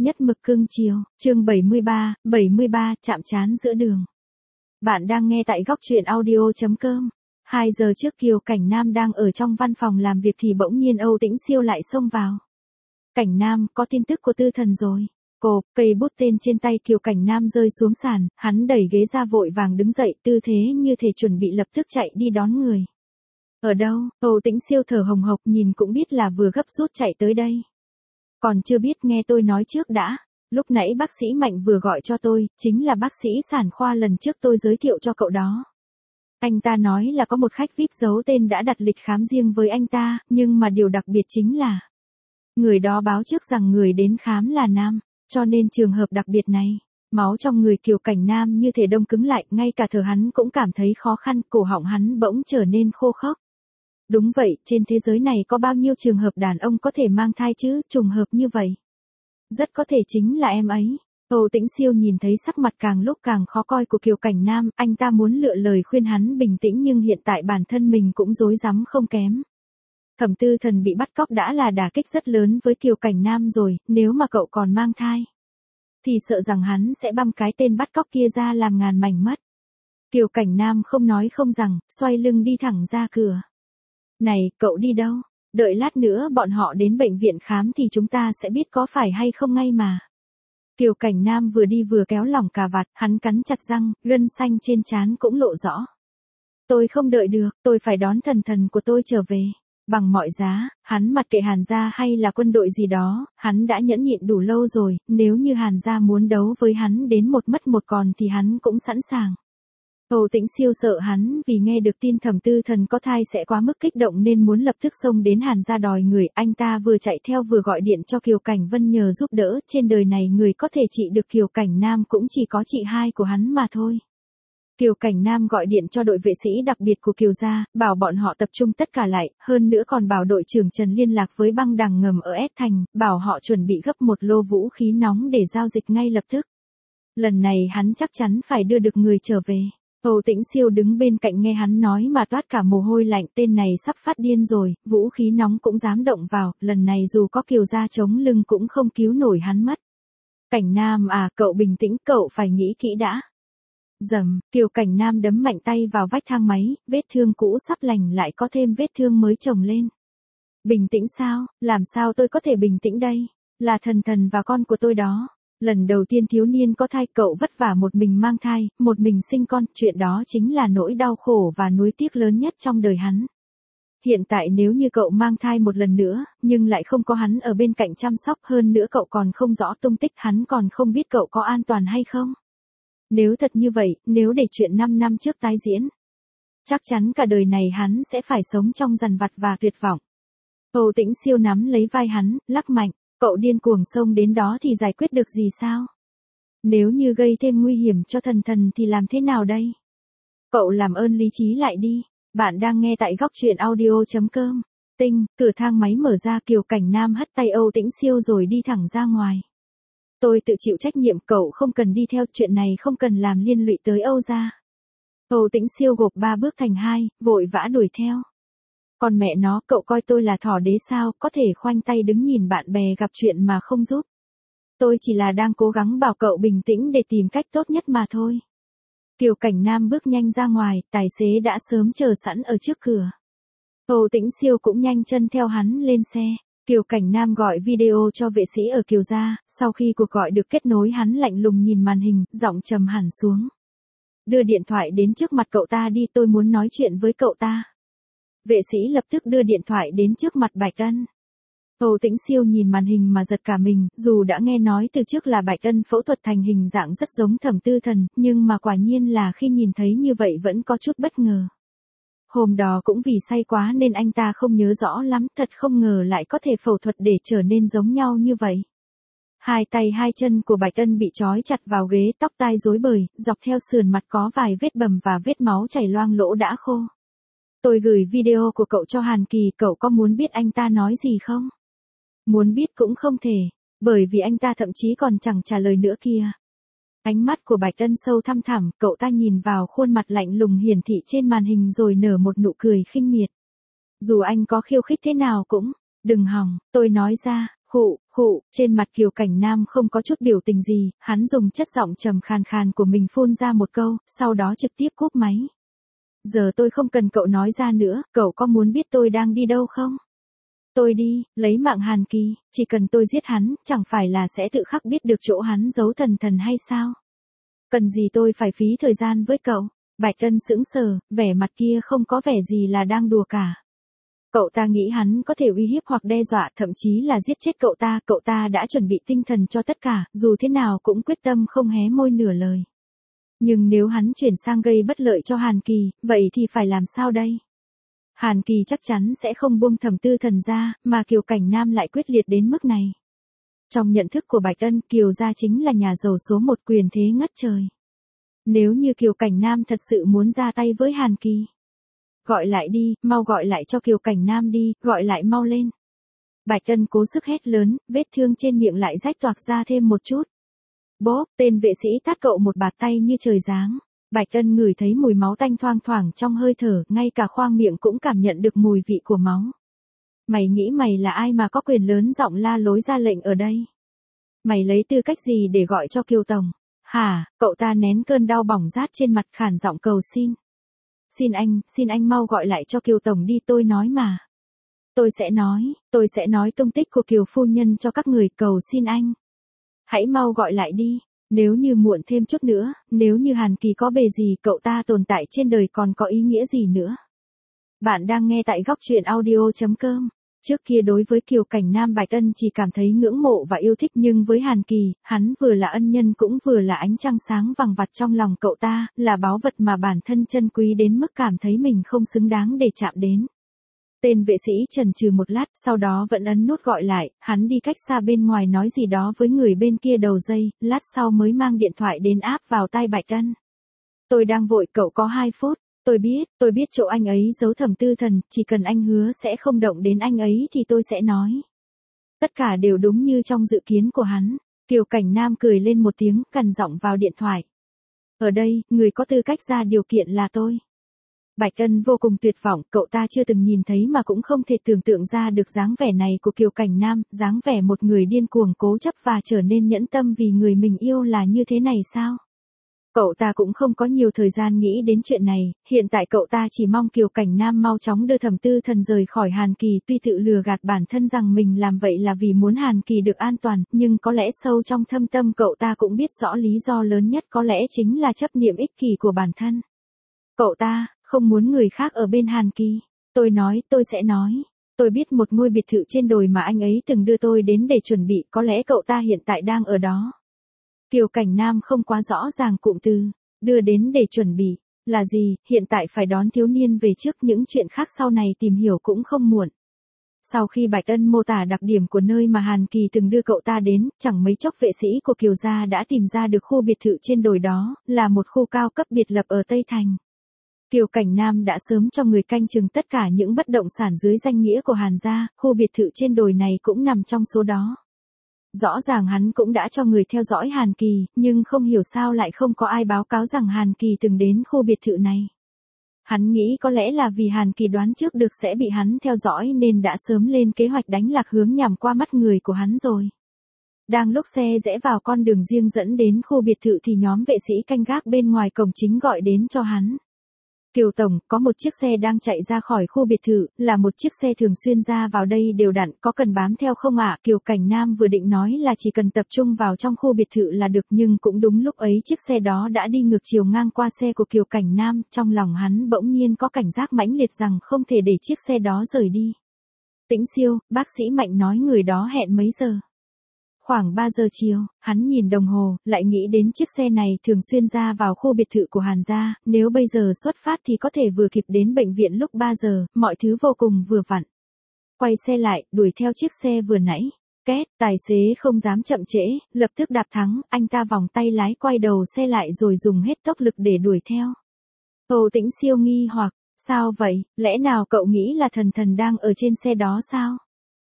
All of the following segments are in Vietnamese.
Nhất mực cưng chiều, chương 73, chạm trán giữa đường. Bạn đang nghe tại góc truyện audio.com. 2 giờ trước Kiều Cảnh Nam đang ở trong văn phòng làm việc thì bỗng nhiên Âu Tĩnh Siêu lại xông vào. Cảnh Nam, có tin tức của Tư Thần rồi. Cộp, cây bút tên trên tay Kiều Cảnh Nam rơi xuống sàn, hắn đẩy ghế ra vội vàng đứng dậy, tư thế như thể chuẩn bị lập tức chạy đi đón người. Ở đâu? Âu Tĩnh Siêu thở hồng hộc nhìn cũng biết là vừa gấp rút chạy tới đây. Còn chưa biết, nghe tôi nói trước đã. Lúc nãy bác sĩ Mạnh vừa gọi cho tôi, chính là bác sĩ sản khoa lần trước tôi giới thiệu cho cậu đó. Anh ta nói là có một khách VIP giấu tên đã đặt lịch khám riêng với anh ta, nhưng mà điều đặc biệt chính là người đó báo trước rằng người đến khám là nam, cho nên trường hợp đặc biệt này, máu trong người Kiều Cảnh Nam như thể đông cứng lại, ngay cả thở hắn cũng cảm thấy khó khăn, cổ họng hắn bỗng trở nên khô khốc. Đúng vậy, trên thế giới này có bao nhiêu trường hợp đàn ông có thể mang thai chứ, trùng hợp như vậy. Rất có thể chính là em ấy. Âu Tĩnh Siêu nhìn thấy sắc mặt càng lúc càng khó coi của Kiều Cảnh Nam, anh ta muốn lựa lời khuyên hắn bình tĩnh nhưng hiện tại bản thân mình cũng rối rắm không kém. Thẩm Tư Thần bị bắt cóc đã là đả kích rất lớn với Kiều Cảnh Nam rồi, nếu mà cậu còn mang thai, thì sợ rằng hắn sẽ băm cái tên bắt cóc kia ra làm ngàn mảnh mất. Kiều Cảnh Nam không nói không rằng, xoay lưng đi thẳng ra cửa. Này, cậu đi đâu? Đợi lát nữa bọn họ đến bệnh viện khám thì chúng ta sẽ biết có phải hay không ngay mà. Kiều Cảnh Nam vừa đi vừa kéo lỏng cà vạt, hắn cắn chặt răng, gân xanh trên trán cũng lộ rõ. Tôi không đợi được, tôi phải đón thần thần của tôi trở về. Bằng mọi giá, hắn mặc kệ Hàn gia hay là quân đội gì đó, hắn đã nhẫn nhịn đủ lâu rồi, nếu như Hàn gia muốn đấu với hắn đến một mất một còn thì hắn cũng sẵn sàng. Âu Tĩnh Siêu sợ hắn vì nghe được tin Thẩm Tư Thần có thai sẽ quá mức kích động nên muốn lập tức xông đến Hàn gia đòi người, anh ta vừa chạy theo vừa gọi điện cho Kiều Cảnh Vân nhờ giúp đỡ, trên đời này người có thể trị được Kiều Cảnh Nam cũng chỉ có chị hai của hắn mà thôi. Kiều Cảnh Nam gọi điện cho đội vệ sĩ đặc biệt của Kiều gia, bảo bọn họ tập trung tất cả lại, hơn nữa còn bảo đội trưởng Trần liên lạc với băng đảng ngầm ở S Thành, bảo họ chuẩn bị gấp một lô vũ khí nóng để giao dịch ngay lập tức. Lần này hắn chắc chắn phải đưa được người trở về. Âu Tĩnh Siêu đứng bên cạnh nghe hắn nói mà toát cả mồ hôi lạnh, tên này sắp phát điên rồi, vũ khí nóng cũng dám động vào, lần này dù có Kiều gia chống lưng cũng không cứu nổi hắn mất. Cảnh Nam à, cậu bình tĩnh, cậu phải nghĩ kỹ đã. Dầm, Kiều Cảnh Nam đấm mạnh tay vào vách thang máy, vết thương cũ sắp lành lại có thêm vết thương mới chồng lên. Bình tĩnh sao, làm sao tôi có thể bình tĩnh đây, là thần thần và con của tôi đó. Lần đầu tiên thiếu niên có thai, cậu vất vả một mình mang thai, một mình sinh con, chuyện đó chính là nỗi đau khổ và nuối tiếc lớn nhất trong đời hắn. Hiện tại nếu như cậu mang thai một lần nữa, nhưng lại không có hắn ở bên cạnh chăm sóc, hơn nữa cậu còn không rõ tung tích, hắn còn không biết cậu có an toàn hay không. Nếu thật như vậy, nếu để chuyện 5 năm trước tái diễn, chắc chắn cả đời này hắn sẽ phải sống trong dằn vặt và tuyệt vọng. Âu Tĩnh Siêu nắm lấy vai hắn, lắc mạnh. Cậu điên cuồng xông đến đó thì giải quyết được gì sao? Nếu như gây thêm nguy hiểm cho thần thần thì làm thế nào đây? Cậu làm ơn lý trí lại đi. Bạn đang nghe tại góc truyện audio.com. Tinh, cửa thang máy mở ra, Kiều Cảnh Nam hất tay Âu Tĩnh Siêu rồi đi thẳng ra ngoài. Tôi tự chịu trách nhiệm, cậu không cần đi theo, chuyện này không cần làm liên lụy tới Âu gia. Âu Tĩnh Siêu gộp 3 bước thành 2, vội vã đuổi theo. Còn mẹ nó, cậu coi tôi là thỏ đế sao, có thể khoanh tay đứng nhìn bạn bè gặp chuyện mà không giúp. Tôi chỉ là đang cố gắng bảo cậu bình tĩnh để tìm cách tốt nhất mà thôi. Kiều Cảnh Nam bước nhanh ra ngoài, tài xế đã sớm chờ sẵn ở trước cửa. Âu Tĩnh Siêu cũng nhanh chân theo hắn lên xe. Kiều Cảnh Nam gọi video cho vệ sĩ ở Kiều gia, sau khi cuộc gọi được kết nối hắn lạnh lùng nhìn màn hình, giọng trầm hẳn xuống. Đưa điện thoại đến trước mặt cậu ta đi, tôi muốn nói chuyện với cậu ta. Vệ sĩ lập tức đưa điện thoại đến trước mặt Bạch Ân. Âu Tĩnh Siêu nhìn màn hình mà giật cả mình, dù đã nghe nói từ trước là Bạch Ân phẫu thuật thành hình dạng rất giống Thẩm Tư Thần, nhưng mà quả nhiên là khi nhìn thấy như vậy vẫn có chút bất ngờ. Hôm đó cũng vì say quá nên anh ta không nhớ rõ lắm, thật không ngờ lại có thể phẫu thuật để trở nên giống nhau như vậy. Hai tay hai chân của Bạch Ân bị trói chặt vào ghế, tóc tai rối bời, dọc theo sườn mặt có vài vết bầm và vết máu chảy loang lỗ đã khô. Tôi gửi video của cậu cho Hàn Kỳ, cậu có muốn biết anh ta nói gì không? Muốn biết cũng không thể, bởi vì anh ta thậm chí còn chẳng trả lời nữa kìa. Ánh mắt của Bạch Ân sâu thăm thẳm, cậu ta nhìn vào khuôn mặt lạnh lùng hiển thị trên màn hình rồi nở một nụ cười khinh miệt. Dù anh có khiêu khích thế nào cũng, đừng hòng, tôi nói ra, khụ, Khụ, trên mặt Kiều Cảnh Nam không có chút biểu tình gì, hắn dùng chất giọng trầm khàn khàn của mình phun ra một câu, sau đó trực tiếp cúp máy. Giờ tôi không cần cậu nói ra nữa, cậu có muốn biết tôi đang đi đâu không? Tôi đi, lấy mạng Hàn Kỳ, chỉ cần tôi giết hắn, chẳng phải là sẽ tự khắc biết được chỗ hắn giấu thần thần hay sao? Cần gì tôi phải phí thời gian với cậu? Bạch Ân sững sờ, vẻ mặt kia không có vẻ gì là đang đùa cả. Cậu ta nghĩ hắn có thể uy hiếp hoặc đe dọa, thậm chí là giết chết cậu ta đã chuẩn bị tinh thần cho tất cả, dù thế nào cũng quyết tâm không hé môi nửa lời. Nhưng nếu hắn chuyển sang gây bất lợi cho Hàn Kỳ, vậy thì phải làm sao đây? Hàn Kỳ chắc chắn sẽ không buông Thẩm Tư Thần ra, mà Kiều Cảnh Nam lại quyết liệt đến mức này. Trong nhận thức của Bạch Ân, Kiều gia chính là nhà giàu số một, quyền thế ngất trời. Nếu như Kiều Cảnh Nam thật sự muốn ra tay với Hàn Kỳ, gọi lại đi, mau gọi lại cho Kiều Cảnh Nam đi, gọi lại mau lên. Bạch Ân cố sức hét lớn, vết thương trên miệng lại rách toạc ra thêm một chút. Bốp, tên vệ sĩ tát cậu một bạt tay như trời giáng. Bạch Ân ngửi thấy mùi máu tanh thoang thoảng trong hơi thở, ngay cả khoang miệng cũng cảm nhận được mùi vị của máu. Mày nghĩ mày là ai mà có quyền lớn giọng la lối ra lệnh ở đây? Mày lấy tư cách gì để gọi cho Kiều Tổng? Hả? Cậu ta nén cơn đau bỏng rát trên mặt, khản giọng cầu xin. Xin anh mau gọi lại cho Kiều Tổng đi, tôi nói mà. Tôi sẽ nói tung tích của Kiều phu nhân cho các người, cầu xin anh. Hãy mau gọi lại đi, nếu như muộn thêm chút nữa, nếu như Hàn Kỳ có bề gì, cậu ta tồn tại trên đời còn có ý nghĩa gì nữa. Bạn đang nghe tại góc truyện audio.com. Trước kia đối với Kiều Cảnh Nam, Bạch Ân chỉ cảm thấy ngưỡng mộ và yêu thích, nhưng với Hàn Kỳ, hắn vừa là ân nhân cũng vừa là ánh trăng sáng vằng vặc trong lòng cậu ta, là báu vật mà bản thân trân quý đến mức cảm thấy mình không xứng đáng để chạm đến. Tên vệ sĩ chần chừ một lát, sau đó vẫn ấn nút gọi lại, hắn đi cách xa bên ngoài nói gì đó với người bên kia đầu dây, lát sau mới mang điện thoại đến áp vào tai Bạch Ân. Tôi đang vội, cậu có 2 phút. Tôi biết chỗ anh ấy giấu Thẩm Tư Thần, chỉ cần anh hứa sẽ không động đến anh ấy thì tôi sẽ nói. Tất cả đều đúng như trong dự kiến của hắn. Kiều Cảnh Nam cười lên một tiếng, gằn giọng vào điện thoại. Ở đây, người có tư cách ra điều kiện là tôi. Bạch Ân vô cùng tuyệt vọng, cậu ta chưa từng nhìn thấy mà cũng không thể tưởng tượng ra được dáng vẻ này của Kiều Cảnh Nam, dáng vẻ một người điên cuồng cố chấp và trở nên nhẫn tâm vì người mình yêu là như thế này sao? Cậu ta cũng không có nhiều thời gian nghĩ đến chuyện này, hiện tại cậu ta chỉ mong Kiều Cảnh Nam mau chóng đưa Thẩm Tư Thần rời khỏi Hàn Kỳ, tuy tự lừa gạt bản thân rằng mình làm vậy là vì muốn Hàn Kỳ được an toàn, nhưng có lẽ sâu trong thâm tâm cậu ta cũng biết rõ lý do lớn nhất có lẽ chính là chấp niệm ích kỷ của bản thân. Cậu ta không muốn người khác ở bên Hàn Kỳ. Tôi sẽ nói. Tôi biết một ngôi biệt thự trên đồi mà anh ấy từng đưa tôi đến để chuẩn bị, có lẽ cậu ta hiện tại đang ở đó. Kiều Cảnh Nam không quá rõ ràng cụm từ đưa đến để chuẩn bị là gì, hiện tại phải đón thiếu niên về trước, những chuyện khác sau này tìm hiểu cũng không muộn. Sau khi Bạch Ân mô tả đặc điểm của nơi mà Hàn Kỳ từng đưa cậu ta đến, chẳng mấy chốc vệ sĩ của Kiều gia đã tìm ra được khu biệt thự trên đồi đó, là một khu cao cấp biệt lập ở Tây Thành. Kiều Cảnh Nam đã sớm cho người canh chừng tất cả những bất động sản dưới danh nghĩa của Hàn gia, khu biệt thự trên đồi này cũng nằm trong số đó. Rõ ràng hắn cũng đã cho người theo dõi Hàn Kỳ, nhưng không hiểu sao lại không có ai báo cáo rằng Hàn Kỳ từng đến khu biệt thự này. Hắn nghĩ có lẽ là vì Hàn Kỳ đoán trước được sẽ bị hắn theo dõi nên đã sớm lên kế hoạch đánh lạc hướng nhằm qua mắt người của hắn rồi. Đang lúc xe rẽ vào con đường riêng dẫn đến khu biệt thự thì nhóm vệ sĩ canh gác bên ngoài cổng chính gọi đến cho hắn. Kiều Tổng, có một chiếc xe đang chạy ra khỏi khu biệt thự, là một chiếc xe thường xuyên ra vào đây đều đặn, có cần bám theo không ạ? Kiều Cảnh Nam vừa định nói là chỉ cần tập trung vào trong khu biệt thự là được, nhưng cũng đúng lúc ấy chiếc xe đó đã đi ngược chiều ngang qua xe của Kiều Cảnh Nam, trong lòng hắn bỗng nhiên có cảnh giác mãnh liệt rằng không thể để chiếc xe đó rời đi. Tĩnh Siêu, bác sĩ Mạnh nói người đó hẹn mấy giờ? Khoảng 3 giờ chiều, hắn nhìn đồng hồ, lại nghĩ đến chiếc xe này thường xuyên ra vào khu biệt thự của Hàn gia, nếu bây giờ xuất phát thì có thể vừa kịp đến bệnh viện lúc 3 giờ, mọi thứ vô cùng vừa vặn. Quay xe lại, đuổi theo chiếc xe vừa nãy. Két, tài xế không dám chậm trễ, lập tức đạp thắng, anh ta vòng tay lái quay đầu xe lại rồi dùng hết tốc lực để đuổi theo. Hồ Tĩnh Siêu nghi hoặc, sao vậy, lẽ nào cậu nghĩ là thần thần đang ở trên xe đó sao?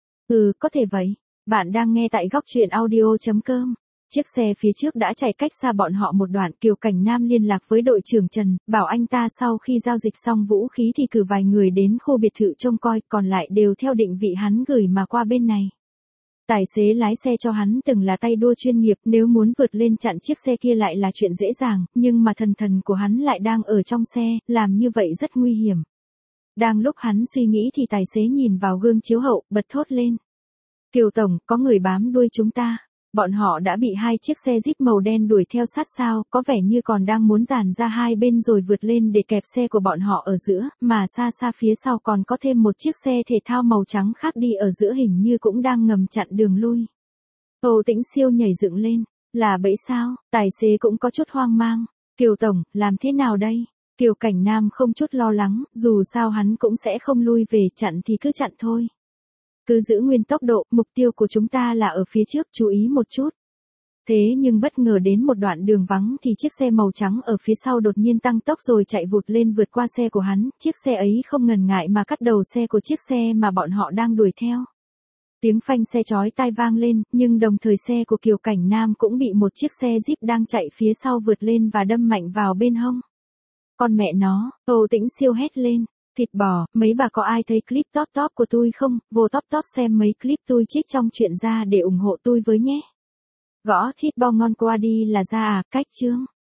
Có thể vậy. Bạn đang nghe tại góc truyện audio.com. Chiếc xe phía trước đã chạy cách xa bọn họ một đoạn, Kiều Cảnh Nam liên lạc với đội trưởng Trần, bảo anh ta sau khi giao dịch xong vũ khí thì cử vài người đến khu biệt thự trông coi, còn lại đều theo định vị hắn gửi mà qua bên này. Tài xế lái xe cho hắn từng là tay đua chuyên nghiệp, nếu muốn vượt lên chặn chiếc xe kia lại là chuyện dễ dàng, nhưng mà thần của hắn lại đang ở trong xe, làm như vậy rất nguy hiểm. Đang lúc hắn suy nghĩ thì tài xế nhìn vào gương chiếu hậu, bật thốt lên. Kiều Tổng, có người bám đuôi chúng ta. Bọn họ đã bị hai chiếc xe Jeep màu đen đuổi theo sát sao, có vẻ như còn đang muốn dàn ra hai bên rồi vượt lên để kẹp xe của bọn họ ở giữa, mà xa xa phía sau còn có thêm một chiếc xe thể thao màu trắng khác đi ở giữa, hình như cũng đang ngầm chặn đường lui. Âu Tĩnh Siêu nhảy dựng lên, là bẫy sao? Tài xế cũng có chút hoang mang. Kiều Tổng, làm thế nào đây? Kiều Cảnh Nam không chút lo lắng, dù sao hắn cũng sẽ không lui về, chặn thì cứ chặn thôi. Cứ giữ nguyên tốc độ, mục tiêu của chúng ta là ở phía trước, chú ý một chút. Thế nhưng bất ngờ đến một đoạn đường vắng thì chiếc xe màu trắng ở phía sau đột nhiên tăng tốc rồi chạy vụt lên vượt qua xe của hắn, chiếc xe ấy không ngần ngại mà cắt đầu xe của chiếc xe mà bọn họ đang đuổi theo. Tiếng phanh xe chói tai vang lên, nhưng đồng thời xe của Kiều Cảnh Nam cũng bị một chiếc xe Jeep đang chạy phía sau vượt lên và đâm mạnh vào bên hông. Con mẹ nó, Âu Tĩnh Siêu hét lên. Thịt bò, mấy bà có ai thấy clip top của tôi không? Vô top xem mấy clip tôi trích trong chuyện ra để ủng hộ tôi với nhé. Gõ thịt bò ngon qua đi là ra à, cách chương.